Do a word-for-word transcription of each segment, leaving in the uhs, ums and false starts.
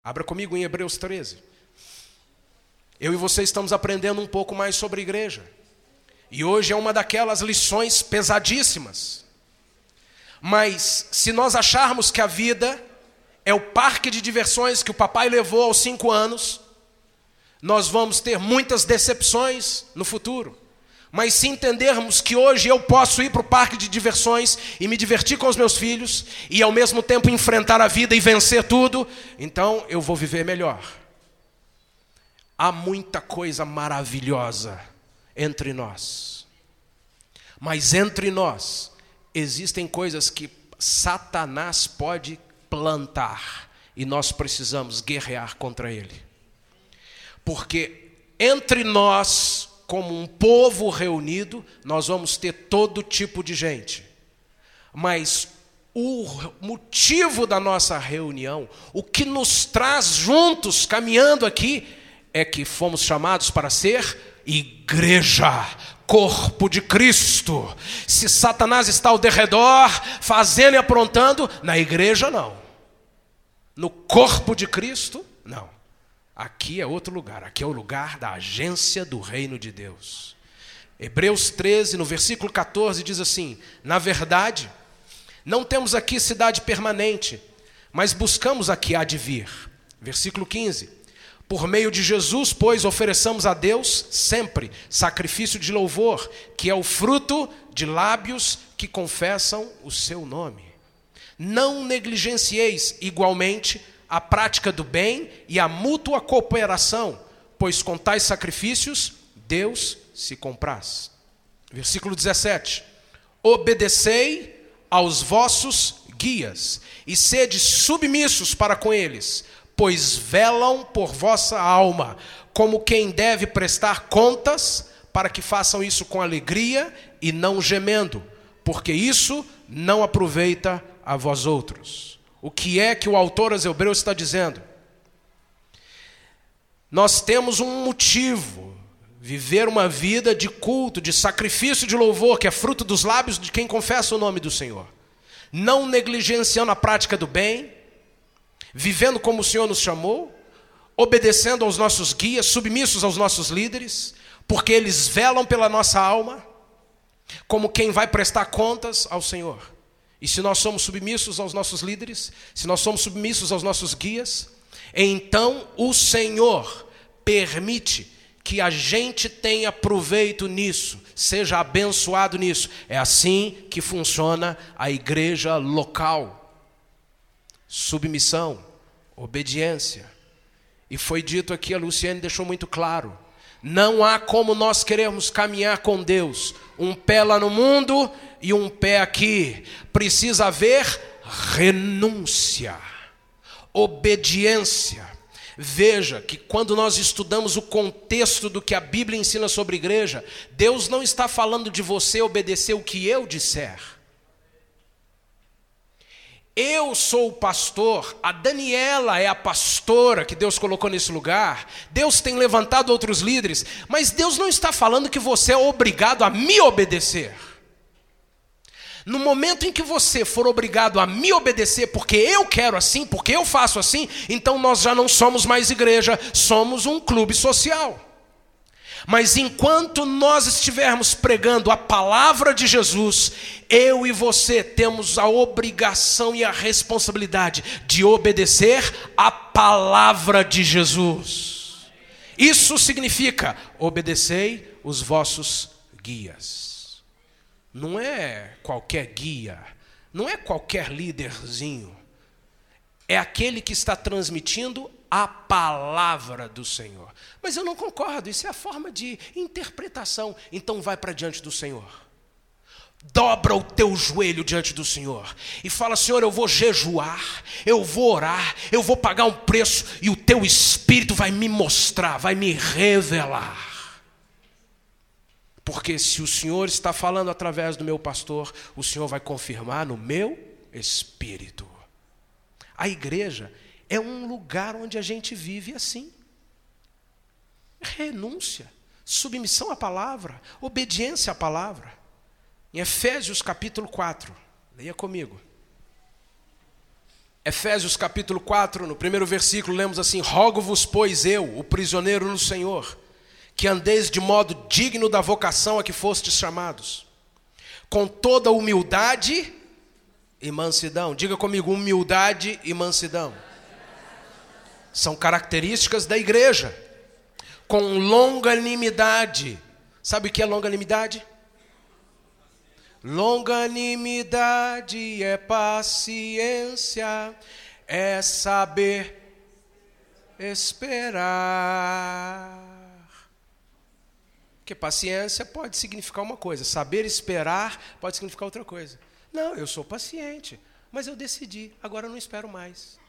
Abra comigo em Hebreus treze. Eu e você estamos aprendendo um pouco mais sobre a igreja. E hoje é uma daquelas lições pesadíssimas. Mas se nós acharmos que a vida é o parque de diversões que o papai levou aos cinco anos, nós vamos ter muitas decepções no futuro. Mas se entendermos que hoje eu posso ir para o parque de diversões e me divertir com os meus filhos e ao mesmo tempo enfrentar a vida e vencer tudo, então eu vou viver melhor. Há muita coisa maravilhosa entre nós. Mas entre nós existem coisas que Satanás pode plantar e nós precisamos guerrear contra ele. Porque entre nós, como um povo reunido, nós vamos ter todo tipo de gente. Mas o motivo da nossa reunião, o que nos traz juntos, caminhando aqui, é que fomos chamados para ser igreja, corpo de Cristo. Se Satanás está ao derredor, fazendo e aprontando, na igreja não. No corpo de Cristo, não. Aqui é outro lugar, aqui é o lugar da agência do reino de Deus. Hebreus treze, no versículo catorze, diz assim: na verdade, não temos aqui cidade permanente, mas buscamos a que há de vir. Versículo quinze: por meio de Jesus, pois, ofereçamos a Deus sempre sacrifício de louvor, que é o fruto de lábios que confessam o seu nome. Não negligencieis igualmente a prática do bem e a mútua cooperação, pois com tais sacrifícios Deus se compraz. Versículo dezessete: obedecei aos vossos guias e sede submissos para com eles, pois velam por vossa alma, como quem deve prestar contas, para que façam isso com alegria e não gemendo, porque isso não aproveita a vós outros. O que é que o autor aos Hebreus está dizendo? Nós temos um motivo, viver uma vida de culto, de sacrifício de louvor, que é fruto dos lábios de quem confessa o nome do Senhor. Não negligenciando a prática do bem, vivendo como o Senhor nos chamou, obedecendo aos nossos guias, submissos aos nossos líderes, porque eles velam pela nossa alma, como quem vai prestar contas ao Senhor. E se nós somos submissos aos nossos líderes, se nós somos submissos aos nossos guias, então o Senhor permite que a gente tenha proveito nisso, seja abençoado nisso. É assim que funciona a igreja local. Submissão, obediência. E foi dito aqui, a Luciane deixou muito claro, não há como nós queremos caminhar com Deus, um pé lá no mundo e um pé aqui. Precisa haver renúncia, obediência. Veja que quando nós estudamos o contexto do que a Bíblia ensina sobre igreja, Deus não está falando de você obedecer o que eu disser. Eu sou o pastor, a Daniela é a pastora que Deus colocou nesse lugar. Deus tem levantado outros líderes, mas Deus não está falando que você é obrigado a me obedecer. No momento em que você for obrigado a me obedecer porque eu quero assim, porque eu faço assim, então nós já não somos mais igreja, somos um clube social. Mas enquanto nós estivermos pregando a palavra de Jesus, eu e você temos a obrigação e a responsabilidade de obedecer a palavra de Jesus. Isso significa: obedecei os vossos guias. Não é qualquer guia, não é qualquer líderzinho. É aquele que está transmitindo a palavra do Senhor. Mas eu não concordo, isso é a forma de interpretação. Então vai para diante do Senhor. Dobra o teu joelho diante do Senhor e fala: Senhor, eu vou jejuar, eu vou orar, eu vou pagar um preço, e o teu Espírito vai me mostrar, vai me revelar. Porque se o Senhor está falando através do meu pastor, o Senhor vai confirmar no meu espírito. A igreja é um lugar onde a gente vive assim. Renúncia, submissão à palavra, obediência à palavra. Em Efésios capítulo quatro, leia comigo. Efésios capítulo quatro, no primeiro versículo, lemos assim: rogo-vos, pois eu, o prisioneiro no Senhor, que andeis de modo digno da vocação a que fostes chamados, com toda humildade e mansidão. Diga comigo, humildade e mansidão. São características da igreja. Com longanimidade. Sabe o que é longanimidade? Longanimidade é paciência, é saber esperar. Porque paciência pode significar uma coisa, saber esperar pode significar outra coisa. Não, eu sou paciente, mas eu decidi, agora eu não espero mais.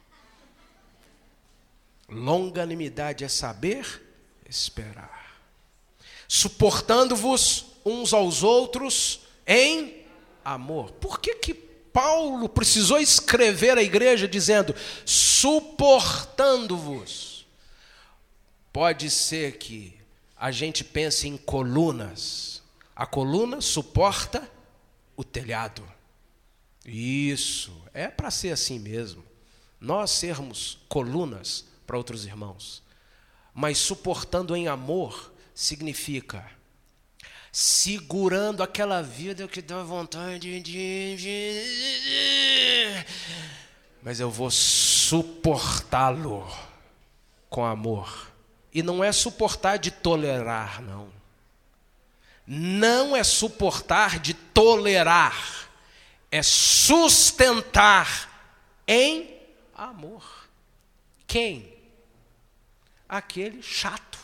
Longanimidade é saber esperar. Suportando-vos uns aos outros em amor. Por que que Paulo precisou escrever à igreja dizendo suportando-vos? Pode ser que a gente pense em colunas. A coluna suporta o telhado. Isso, é para ser assim mesmo. Nós sermos colunas para outros irmãos. Mas suportando em amor significa segurando aquela vida que dá vontade de, de... mas eu vou suportá-lo com amor. E não é suportar de tolerar, não. Não é suportar de tolerar. É sustentar em amor. Quem? Aquele chato.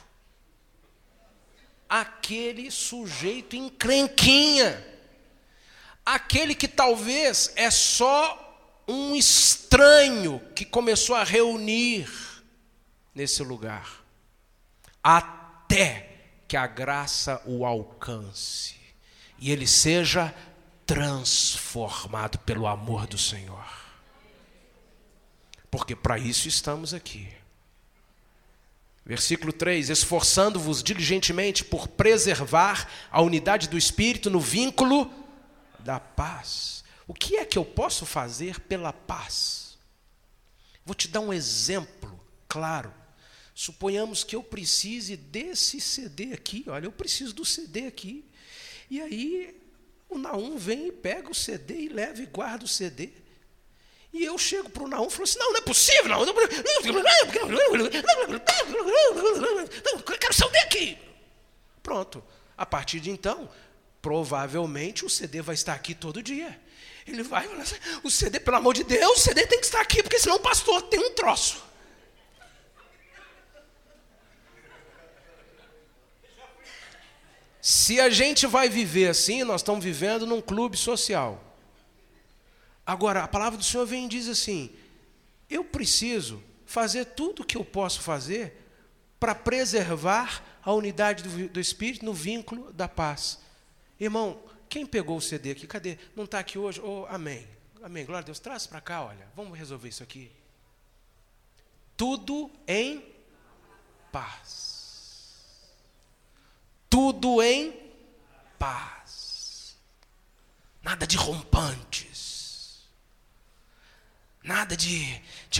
Aquele sujeito encrenquinha. Aquele que talvez é só um estranho que começou a reunir nesse lugar. Até que a graça o alcance e ele seja transformado pelo amor do Senhor. Porque para isso estamos aqui. Versículo três: esforçando-vos diligentemente por preservar a unidade do Espírito no vínculo da paz. O que é que eu posso fazer pela paz? Vou te dar um exemplo claro. Suponhamos que eu precise desse C D aqui. Olha, eu preciso do C D aqui. E aí o Naum vem e pega o C D e leva e guarda o C D. E eu chego para o Naum e falo assim: não, não é possível, não. Eu quero o C D aqui. Pronto. A partir de então, provavelmente o C D vai estar aqui todo dia. Ele vai falar assim: o C D, pelo amor de Deus, o C D tem que estar aqui, porque senão o pastor tem um troço. Se a gente vai viver assim, nós estamos vivendo num clube social. Agora, a palavra do Senhor vem e diz assim: eu preciso fazer tudo o que eu posso fazer para preservar a unidade do, do Espírito no vínculo da paz. Irmão, quem pegou o C D aqui? Cadê? Não está aqui hoje? Oh, amém. Amém. Glória a Deus. Traz para cá, olha. Vamos resolver isso aqui. Tudo em paz. Tudo em paz. Nada de rompantes. Nada de, de...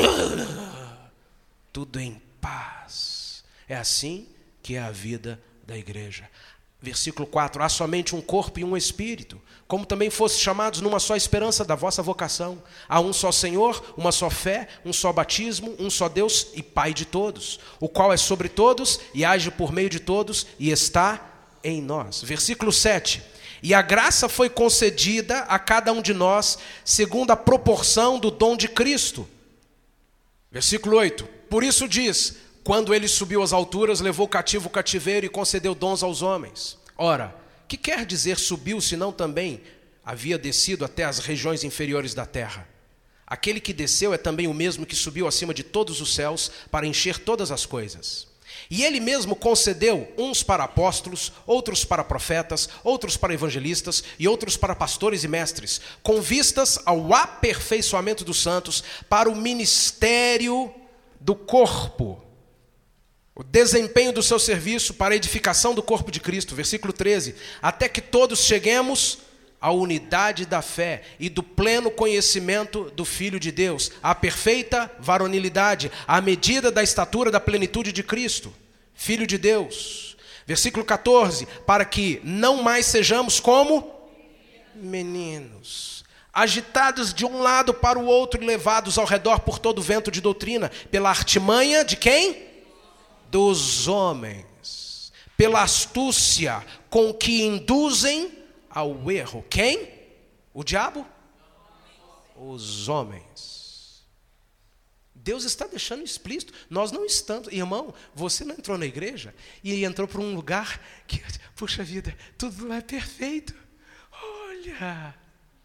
Tudo em paz. É assim que é a vida da igreja. Versículo quatro: há somente um corpo e um espírito, como também fosse chamados numa só esperança da vossa vocação. Há um só Senhor, uma só fé, um só batismo, um só Deus e Pai de todos, o qual é sobre todos e age por meio de todos e está em nós. Versículo sete: e a graça foi concedida a cada um de nós segundo a proporção do dom de Cristo. Versículo oito: por isso diz: quando ele subiu às alturas, levou cativo o cativeiro e concedeu dons aos homens. Ora, que quer dizer subiu, senão também havia descido até as regiões inferiores da terra? Aquele que desceu é também o mesmo que subiu acima de todos os céus para encher todas as coisas. E ele mesmo concedeu uns para apóstolos, outros para profetas, outros para evangelistas e outros para pastores e mestres, com vistas ao aperfeiçoamento dos santos, para o ministério do corpo, o desempenho do seu serviço para a edificação do corpo de Cristo. Versículo treze: até que todos cheguemos a unidade da fé e do pleno conhecimento do Filho de Deus, a perfeita varonilidade, à medida da estatura da plenitude de Cristo, Filho de Deus. Versículo catorze, para que não mais sejamos como meninos, agitados de um lado para o outro e levados ao redor por todo vento de doutrina, pela artimanha de quem? Dos homens, pela astúcia com que induzem ao erro. Quem? O diabo? Os homens. Deus está deixando explícito. Nós não estamos, irmão, você não entrou na igreja e entrou para um lugar que, puxa vida, tudo lá é perfeito. Olha,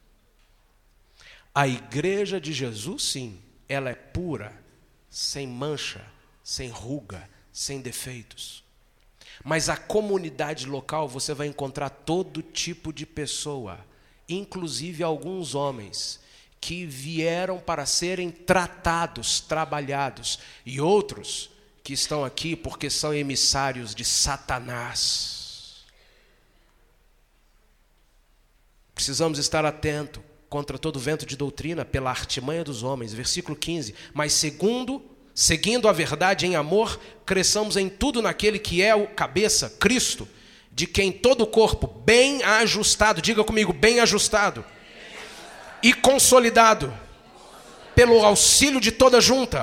a igreja de Jesus, sim, ela é pura, sem mancha, sem ruga, sem defeitos. Mas a comunidade local você vai encontrar todo tipo de pessoa, inclusive alguns homens, que vieram para serem tratados, trabalhados, e outros que estão aqui porque são emissários de Satanás. Precisamos estar atentos contra todo vento de doutrina pela artimanha dos homens. Versículo quinze, mas segundo... seguindo a verdade em amor, cresçamos em tudo naquele que é o cabeça, Cristo, de quem todo o corpo, bem ajustado, diga comigo, bem ajustado, bem ajustado. E consolidado, pelo auxílio de toda junta,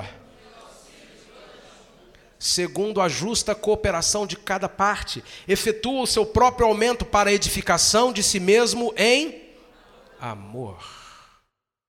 segundo a justa cooperação de cada parte, efetua o seu próprio aumento para a edificação de si mesmo em amor.